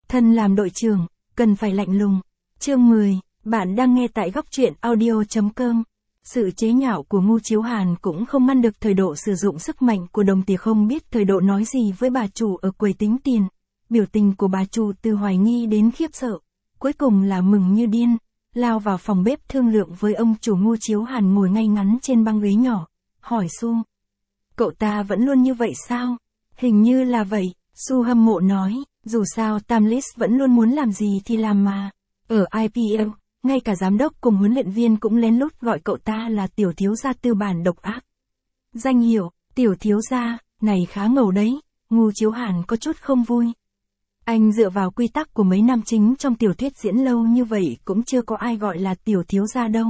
Thân làm đội trưởng, cần phải lạnh lùng. Chương 10, bạn đang nghe tại góc truyện audio.com. Sự chế nhạo của Ngô Chiếu Hàn cũng không ngăn được Thời Độ sử dụng sức mạnh của đồng tiền. Không biết Thời Độ nói gì với bà chủ ở quầy tính tiền. Biểu tình của bà chủ từ hoài nghi đến khiếp sợ, cuối cùng là mừng như điên, lao vào phòng bếp thương lượng với ông chủ. Ngô Chiếu Hàn ngồi ngay ngắn trên băng ghế nhỏ, hỏi Su. Cậu ta vẫn luôn như vậy sao? Hình như là vậy, Su hâm mộ nói, dù sao Tamlis vẫn luôn muốn làm gì thì làm mà. Ở IPL, ngay cả giám đốc cùng huấn luyện viên cũng lén lút gọi cậu ta là tiểu thiếu gia tư bản độc ác. Danh hiệu, tiểu thiếu gia, này khá ngầu đấy, Ngô Chiếu Hàn có chút không vui. Anh dựa vào quy tắc của mấy nam chính trong tiểu thuyết diễn lâu như vậy cũng chưa có ai gọi là tiểu thiếu gia đâu.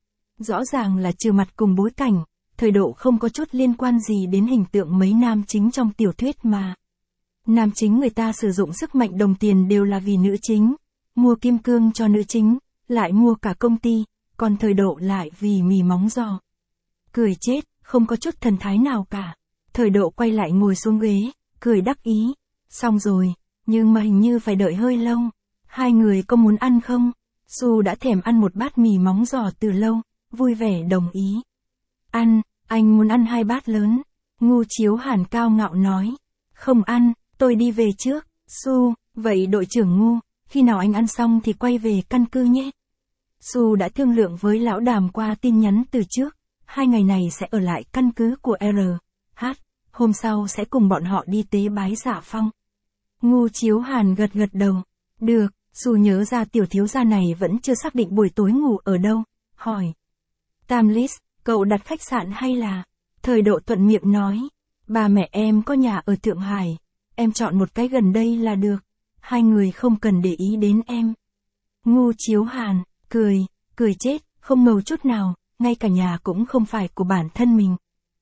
Rõ ràng là trừ mặt cùng bối cảnh, Thời Độ không có chút liên quan gì đến hình tượng mấy nam chính trong tiểu thuyết mà. Nam chính người ta sử dụng sức mạnh đồng tiền đều là vì nữ chính, mua kim cương cho nữ chính, lại mua cả công ty, còn Thời Độ lại vì mì móng giò. Cười chết, không có chút thần thái nào cả. Thời Độ quay lại ngồi xuống ghế, cười đắc ý. Xong rồi, nhưng mà hình như phải đợi hơi lâu. Hai người có muốn ăn không? Su đã thèm ăn một bát mì móng giò từ lâu, vui vẻ đồng ý. Ăn, anh muốn ăn 2 bát lớn. Ngô Chiếu Hàn cao ngạo nói. Không ăn, tôi đi về trước. Su, vậy đội trưởng Ngô, khi nào anh ăn xong thì quay về căn cứ nhé. Su đã thương lượng với lão Đàm qua tin nhắn từ trước, 2 ngày này sẽ ở lại căn cứ của RH, hôm sau sẽ cùng bọn họ đi tế bái Dạ Phong. Ngô Chiếu Hàn gật gật đầu. Được, Su nhớ ra tiểu thiếu gia này vẫn chưa xác định buổi tối ngủ ở đâu, hỏi. Tamlis, cậu đặt khách sạn hay là? Thời Độ thuận miệng nói. Ba mẹ em có nhà ở Thượng Hải, em chọn một cái gần đây là được, 2 người không cần để ý đến em. Ngô Chiếu Hàn, cười chết, không ngầu chút nào, ngay cả nhà cũng không phải của bản thân mình.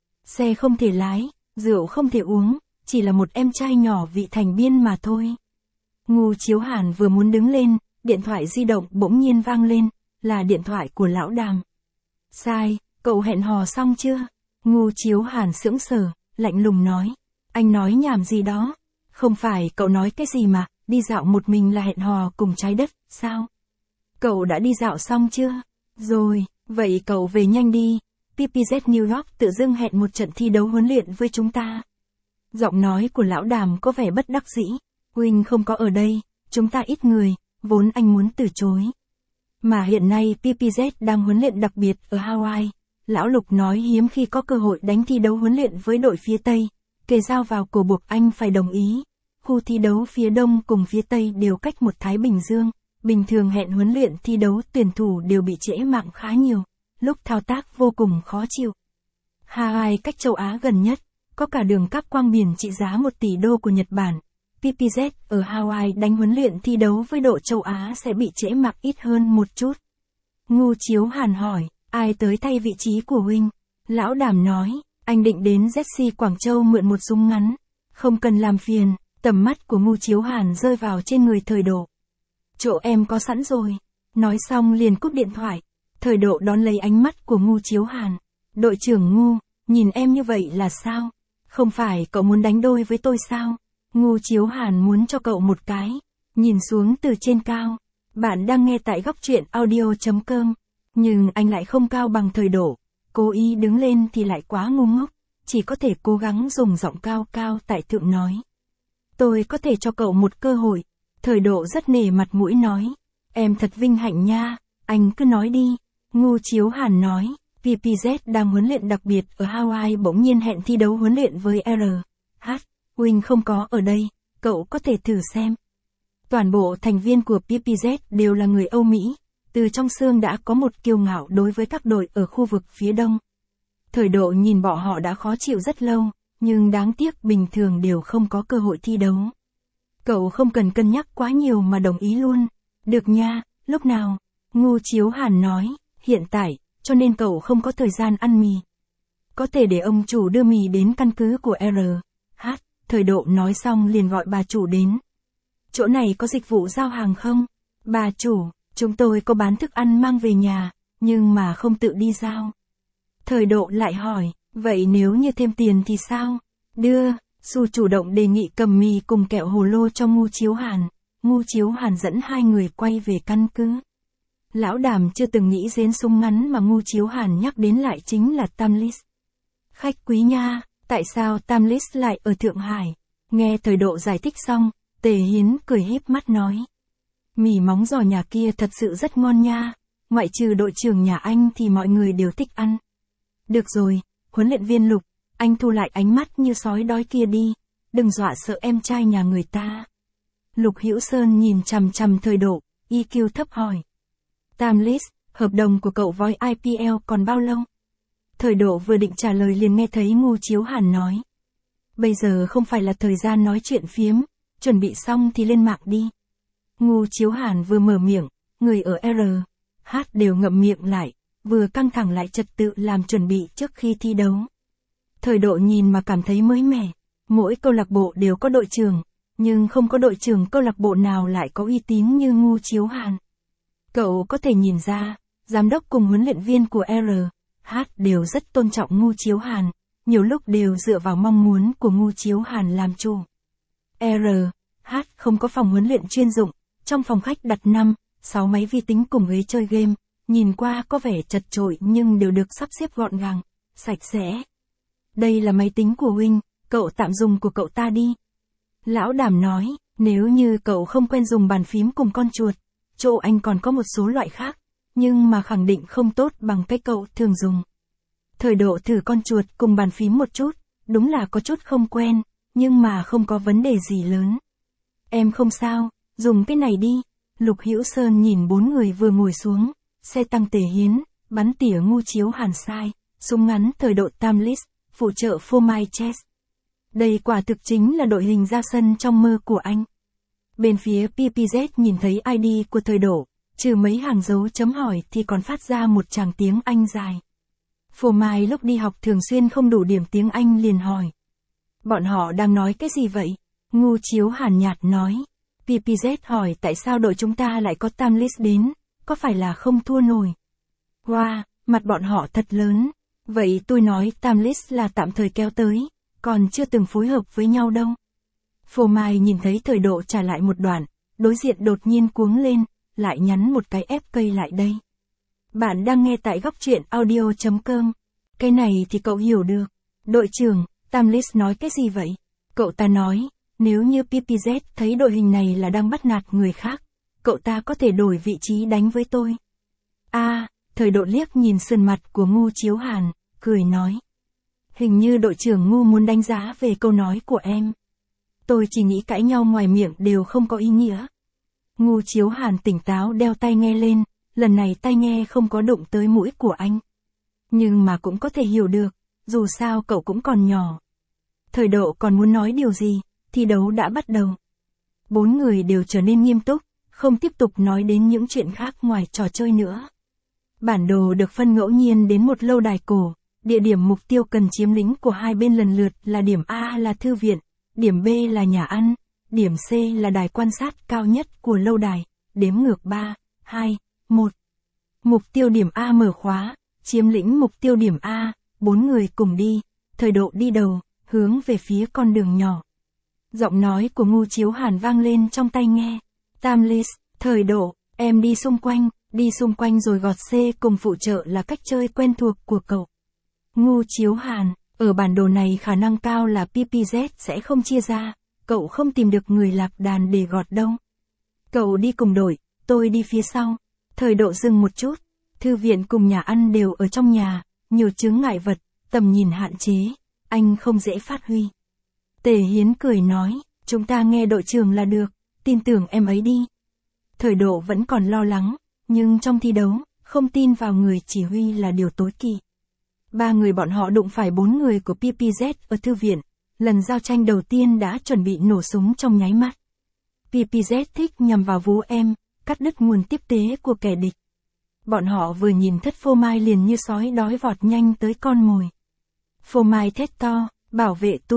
Xe không thể lái, rượu không thể uống, chỉ là một em trai nhỏ vị thành niên mà thôi. Ngô Chiếu Hàn vừa muốn đứng lên, điện thoại di động bỗng nhiên vang lên, là điện thoại của lão Đàm. Sai, cậu hẹn hò xong chưa? Ngô Chiếu Hàn sững sờ, lạnh lùng nói. Anh nói nhảm gì đó? Không phải cậu nói cái gì mà, đi dạo một mình là hẹn hò cùng trái đất, sao? Cậu đã đi dạo xong chưa? Rồi, vậy cậu về nhanh đi. PPZ New York tự dưng hẹn một trận thi đấu huấn luyện với chúng ta. Giọng nói của lão Đàm có vẻ bất đắc dĩ. Huynh không có ở đây, chúng ta ít người, vốn anh muốn từ chối. Mà hiện nay PPZ đang huấn luyện đặc biệt ở Hawaii. Lão Lục nói hiếm khi có cơ hội đánh thi đấu huấn luyện với đội phía Tây. Kề dao vào cổ buộc anh phải đồng ý. Khu thi đấu phía Đông cùng phía Tây đều cách một Thái Bình Dương. Bình thường hẹn huấn luyện thi đấu tuyển thủ đều bị trễ mạng khá nhiều. Lúc thao tác vô cùng khó chịu. Hawaii cách châu Á gần nhất, có cả đường cáp quang biển trị giá 1 tỷ đô của Nhật Bản. PPZ ở Hawaii đánh huấn luyện thi đấu với đội châu Á sẽ bị trễ mạng ít hơn một chút. Ngô Chiếu Hàn hỏi, ai tới thay vị trí của huynh? Lão Đàm nói, anh định đến ZC Quảng Châu mượn một súng ngắn. Không cần làm phiền. Tầm mắt của Ngô Chiếu Hàn rơi vào trên người Thời Độ. Chỗ em có sẵn rồi. Nói xong liền cúp điện thoại. Thời Độ đón lấy ánh mắt của Ngô Chiếu Hàn. Đội trưởng Ngô, nhìn em như vậy là sao? Không phải cậu muốn đánh đôi với tôi sao? Ngô Chiếu Hàn muốn cho cậu một cái. Nhìn xuống từ trên cao. Bạn đang nghe tại góc truyện audio.com. Nhưng anh lại không cao bằng Thời Độ. Cố ý đứng lên thì lại quá ngu ngốc. Chỉ có thể cố gắng dùng giọng cao cao tại thượng nói. Tôi có thể cho cậu một cơ hội. Thời Độ rất nể mặt mũi nói. Em thật vinh hạnh nha, anh cứ nói đi. Ngô Chiếu Hàn nói. PPZ đang huấn luyện đặc biệt ở Hawaii bỗng nhiên hẹn thi đấu huấn luyện với RH. Huynh không có ở đây, cậu có thể thử xem. Toàn bộ thành viên của PPZ đều là người Âu Mỹ. Từ trong xương đã có một kiêu ngạo đối với các đội ở khu vực phía Đông. Thời Độ nhìn bọn họ đã khó chịu rất lâu, nhưng đáng tiếc bình thường đều không có cơ hội thi đấu. Cậu không cần cân nhắc quá nhiều mà đồng ý luôn. Được nha, lúc nào? Ngô Chiếu Hàn nói, hiện tại, cho nên cậu không có thời gian ăn mì. Có thể để ông chủ đưa mì đến căn cứ của RH. Thời Độ nói xong liền gọi bà chủ đến. Chỗ này có dịch vụ giao hàng không? Bà chủ, chúng tôi có bán thức ăn mang về nhà, nhưng mà không tự đi giao. Thời Độ lại hỏi, vậy nếu như thêm tiền thì sao? Đưa, Su chủ động đề nghị cầm mì cùng kẹo hồ lô cho Ngô Chiếu Hàn. Ngu Chiếu Hàn dẫn hai người quay về căn cứ. Lão Đàm chưa từng nghĩ đến súng ngắn mà Ngu Chiếu Hàn nhắc đến lại chính là Tamlis. Khách quý nha, tại sao Tamlis lại ở Thượng Hải? Nghe Thời Độ giải thích xong, Tề Hiến cười híp mắt nói. Mì móng giò nhà kia thật sự rất ngon nha, ngoại trừ đội trưởng nhà anh thì mọi người đều thích ăn. Được rồi, huấn luyện viên Lục, anh thu lại ánh mắt như sói đói kia đi, đừng dọa sợ em trai nhà người ta. Lục Hữu Sơn nhìn chằm chằm Thời Độ, EQ thấp hỏi. Tamlis, hợp đồng của cậu với IPL còn bao lâu? Thời Độ vừa định trả lời liền nghe thấy Ngu Chiếu Hàn nói. Bây giờ không phải là thời gian nói chuyện phiếm, chuẩn bị xong thì lên mạng đi. Ngu Chiếu Hàn vừa mở miệng, người ở R, H đều ngậm miệng lại, vừa căng thẳng lại trật tự làm chuẩn bị trước khi thi đấu. Thời Độ nhìn mà cảm thấy mới mẻ, mỗi câu lạc bộ đều có đội trưởng, nhưng không có đội trưởng câu lạc bộ nào lại có uy tín như Ngu Chiếu Hàn. Cậu có thể nhìn ra, giám đốc cùng huấn luyện viên của R, H đều rất tôn trọng Ngu Chiếu Hàn, nhiều lúc đều dựa vào mong muốn của Ngu Chiếu Hàn làm chủ. R, H không có phòng huấn luyện chuyên dụng, trong phòng khách đặt 5-6 máy vi tính cùng ghế chơi game, nhìn qua có vẻ chật chội nhưng đều được sắp xếp gọn gàng, sạch sẽ. Đây là máy tính của huynh, cậu tạm dùng của cậu ta đi. Lão Đàm nói, nếu như cậu không quen dùng bàn phím cùng con chuột, chỗ anh còn có một số loại khác, nhưng mà khẳng định không tốt bằng cái cậu thường dùng. Thời Độ thử con chuột cùng bàn phím một chút, đúng là có chút không quen, nhưng mà không có vấn đề gì lớn. Em không sao, dùng cái này đi. Lục Hữu Sơn nhìn bốn người vừa ngồi xuống, xe tăng Tề Hiến, bắn tỉa Ngu Chiếu Hàn sai, súng ngắn Thời Độ Tamlis, phụ trợ Phomai Chess. Đây quả thực chính là đội hình ra sân trong mơ của anh. Bên phía PPZ nhìn thấy ID của Thời Độ, trừ mấy hàng dấu chấm hỏi thì còn phát ra một tràng tiếng Anh dài. Phomai lúc đi học thường xuyên không đủ điểm tiếng Anh liền hỏi. Bọn họ đang nói cái gì vậy? Ngu Chiếu Hàn nhạt nói. PPZ hỏi tại sao đội chúng ta lại có Tamlis đến, có phải là không thua nổi? Wow, mặt bọn họ thật lớn. Vậy tôi nói Tamlis là tạm thời kéo tới, còn chưa từng phối hợp với nhau đâu. Phomai nhìn thấy Thời Độ trả lại một đoạn, đối diện đột nhiên cuống lên, lại nhắn một cái FK lại đây. Bạn đang nghe tại góc truyện audio.com. Cái này thì cậu hiểu được. Đội trưởng, Tamlis nói cái gì vậy? Cậu ta nói, nếu như PPZ thấy đội hình này là đang bắt nạt người khác, cậu ta có thể đổi vị trí đánh với tôi. Thời Độ liếc nhìn sườn mặt của Ngu Chiếu Hàn, cười nói. Hình như đội trưởng Ngu muốn đánh giá về câu nói của em. Tôi chỉ nghĩ cãi nhau ngoài miệng đều không có ý nghĩa. Ngu Chiếu Hàn tỉnh táo đeo tai nghe lên, lần này tai nghe không có đụng tới mũi của anh. Nhưng mà cũng có thể hiểu được, dù sao cậu cũng còn nhỏ. Thời Độ còn muốn nói điều gì, thi đấu đã bắt đầu. Bốn người đều trở nên nghiêm túc, không tiếp tục nói đến những chuyện khác ngoài trò chơi nữa. Bản đồ được phân ngẫu nhiên đến một lâu đài cổ, địa điểm mục tiêu cần chiếm lĩnh của hai bên lần lượt là điểm A là thư viện, điểm B là nhà ăn, điểm C là đài quan sát cao nhất của lâu đài, đếm ngược 3, 2, 1. Mục tiêu điểm A mở khóa, chiếm lĩnh mục tiêu điểm A, bốn người cùng đi, Thời Độ đi đầu, hướng về phía con đường nhỏ. Giọng nói của Ngu Chiếu Hàn vang lên trong tai nghe. Tamlis, Thời Độ, em đi xung quanh rồi gọt C cùng phụ trợ là cách chơi quen thuộc của cậu. Ngu Chiếu Hàn, ở bản đồ này khả năng cao là PPZ sẽ không chia ra, cậu không tìm được người lạc đàn để gọt đâu. Cậu đi cùng đội, tôi đi phía sau. Thời Độ dừng một chút, thư viện cùng nhà ăn đều ở trong nhà, nhiều chướng ngại vật, tầm nhìn hạn chế, anh không dễ phát huy. Tề Hiến cười nói, chúng ta nghe đội trưởng là được, tin tưởng em ấy đi. Thời Độ vẫn còn lo lắng, nhưng trong thi đấu, không tin vào người chỉ huy là điều tối kỵ. Ba người bọn họ đụng phải 4 người của PPZ ở thư viện, lần giao tranh đầu tiên đã chuẩn bị nổ súng trong nháy mắt. PPZ thích nhằm vào vú em, cắt đứt nguồn tiếp tế của kẻ địch. Bọn họ vừa nhìn thất Phomai liền như sói đói vọt nhanh tới con mồi. Phomai thét to, bảo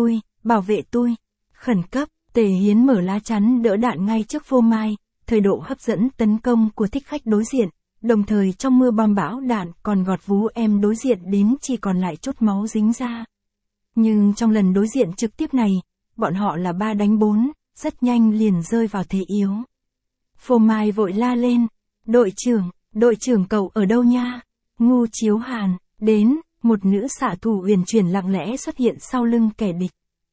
vệ tôi, khẩn cấp, Tề Hiến mở lá chắn đỡ đạn ngay trước Phomai, Thời Độ hấp dẫn tấn công của thích khách đối diện, đồng thời trong mưa bom bão đạn còn gọt vú em đối diện đến chỉ còn lại chút máu dính ra. Nhưng trong lần đối diện trực tiếp này, bọn họ là 3 đánh 4, rất nhanh liền rơi vào thế yếu. Phô Mai vội la lên. Đội trưởng cậu ở đâu nha? Ngu Chiếu Hàn, đến, một nữ xạ thủ uyển chuyển lặng lẽ xuất hiện sau lưng kẻ địch.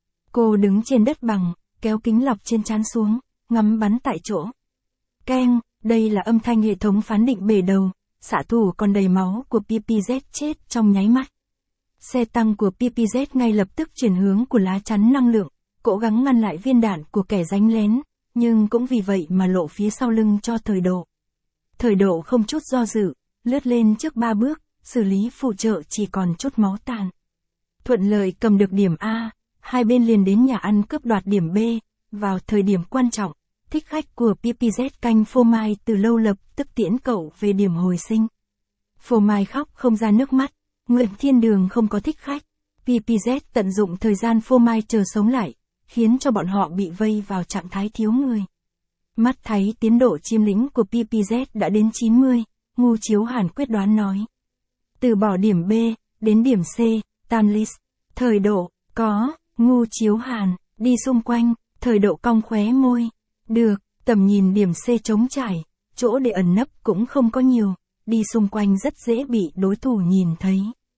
Cô đứng trên đất bằng, kéo kính lọc trên trán xuống, ngắm bắn tại chỗ. Keng, đây là âm thanh hệ thống phán định bể đầu, xạ thủ còn đầy máu của PPZ chết trong nháy mắt. Xe tăng của PPZ ngay lập tức chuyển hướng của lá chắn năng lượng, cố gắng ngăn lại viên đạn của kẻ đánh lén, nhưng cũng vì vậy mà lộ phía sau lưng cho Thời Độ. Thời Độ không chút do dự, lướt lên trước 3 bước, xử lý phụ trợ chỉ còn chút máu tàn. Thuận lợi cầm được điểm A, hai bên liền đến nhà ăn cướp đoạt điểm B, vào thời điểm quan trọng, thích khách của PPZ canh Phô Mai từ lâu lập tức tiễn cậu về điểm hồi sinh. Phô Mai khóc không ra nước mắt, nguyện thiên đường không có thích khách. PPZ tận dụng thời gian Phô Mai chờ sống lại, khiến cho bọn họ bị vây vào trạng thái thiếu người. Mắt thấy tiến độ chiếm lĩnh của PPZ đã đến 90, Ngu Chiếu Hàn quyết đoán nói. Từ bỏ điểm B, đến điểm C, Tamlis. Thời Độ, có, Ngu Chiếu Hàn, đi xung quanh, Thời Độ cong khóe môi. Được, tầm nhìn điểm C trống trải, chỗ để ẩn nấp cũng không có nhiều, đi xung quanh rất dễ bị đối thủ nhìn thấy.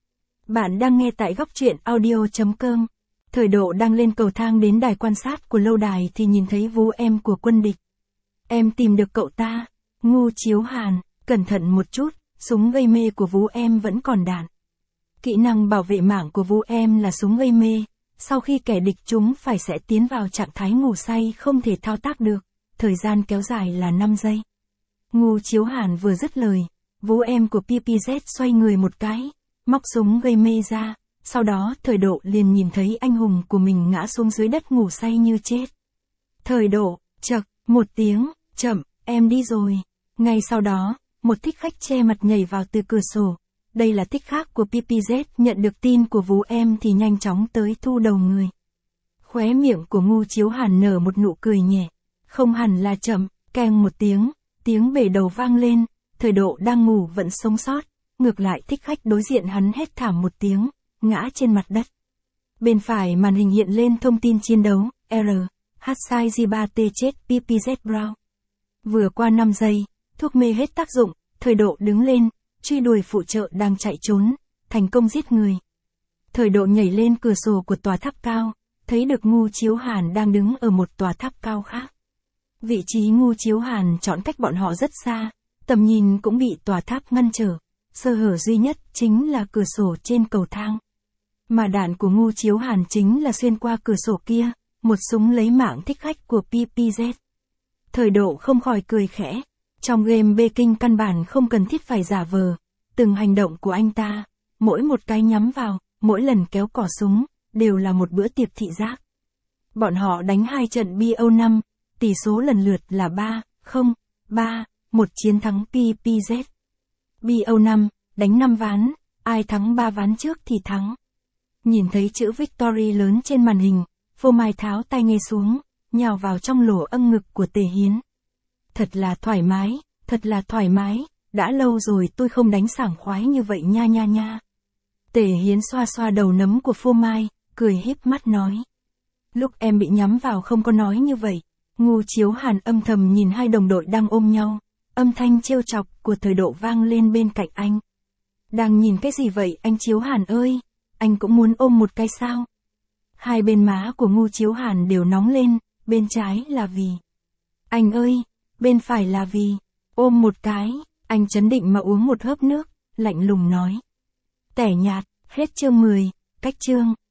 Bạn đang nghe tại góc truyện audio.com. Thời Độ đang lên cầu thang đến đài quan sát của lâu đài thì nhìn thấy Vũ Em của quân địch. Em tìm được cậu ta. Ngu Chiếu Hàn, cẩn thận một chút, súng gây mê của Vũ Em vẫn còn đạn. Kỹ năng bảo vệ mạng của Vũ Em là súng gây mê, sau khi kẻ địch chúng phải sẽ tiến vào trạng thái ngủ say không thể thao tác được, thời gian kéo dài là 5 giây. Ngu Chiếu Hàn vừa dứt lời, Vũ Em của PPZ xoay người một cái, móc súng gây mê ra, sau đó Thời Độ liền nhìn thấy anh hùng của mình ngã xuống dưới đất ngủ say như chết. Thời Độ, chậc, một tiếng, chậm, em đi rồi. Ngay sau đó, một thích khách che mặt nhảy vào từ cửa sổ. Đây là thích khách của PPZ nhận được tin của Vũ Em thì nhanh chóng tới thu đầu người. Khóe miệng của Ngu Chiếu Hàn nở một nụ cười nhẹ. Không hẳn là chậm, keng một tiếng bể đầu vang lên, Thời Độ đang ngủ vẫn sống sót. Ngược lại thích khách đối diện hắn hét thảm một tiếng, ngã trên mặt đất. Bên phải màn hình hiện lên thông tin chiến đấu, R, Hatsai G3T chết PPZ Brown. Vừa qua 5 giây, thuốc mê hết tác dụng, Thời Độ đứng lên, truy đuổi phụ trợ đang chạy trốn, thành công giết người. Thời Độ nhảy lên cửa sổ của tòa tháp cao, thấy được Ngu Chiếu Hàn đang đứng ở một tòa tháp cao khác. Vị trí Ngu Chiếu Hàn chọn cách bọn họ rất xa, tầm nhìn cũng bị tòa tháp ngăn trở, sơ hở duy nhất chính là cửa sổ trên cầu thang. Mà đạn của Ngu Chiếu Hàn chính là xuyên qua cửa sổ kia, một súng lấy mạng thích khách của PPZ. Thời Độ không khỏi cười khẽ. Trong game Baking căn bản không cần thiết phải giả vờ, từng hành động của anh ta, mỗi một cái nhắm vào, mỗi lần kéo cò súng, đều là một bữa tiệc thị giác. Bọn họ đánh 2 trận BO5, tỷ số lần lượt là 3-0, 3-1 chiến thắng PPZ. BO5, đánh 5 ván, ai thắng 3 ván trước thì thắng. Nhìn thấy chữ Victory lớn trên màn hình, Phô Mai tháo tai nghe xuống, nhào vào trong lỗ âng ngực của Tề Hiến. Thật là thoải mái, đã lâu rồi tôi không đánh sảng khoái như vậy nha. Tề Hiến xoa xoa đầu nấm của Phô Mai, cười híp mắt nói. Lúc em bị nhắm vào không có nói như vậy. Ngu Chiếu Hàn âm thầm nhìn hai đồng đội đang ôm nhau, âm thanh trêu chọc của Thời Độ vang lên bên cạnh anh. Đang nhìn cái gì vậy anh Chiếu Hàn ơi, anh cũng muốn ôm một cái sao? Hai bên má của Ngu Chiếu Hàn đều nóng lên, bên trái là vì. Anh ơi, bên phải là vì. Ôm một cái, anh chấn định mà uống một hớp nước, lạnh lùng nói. Tẻ nhạt, hết chương 10, cách chương.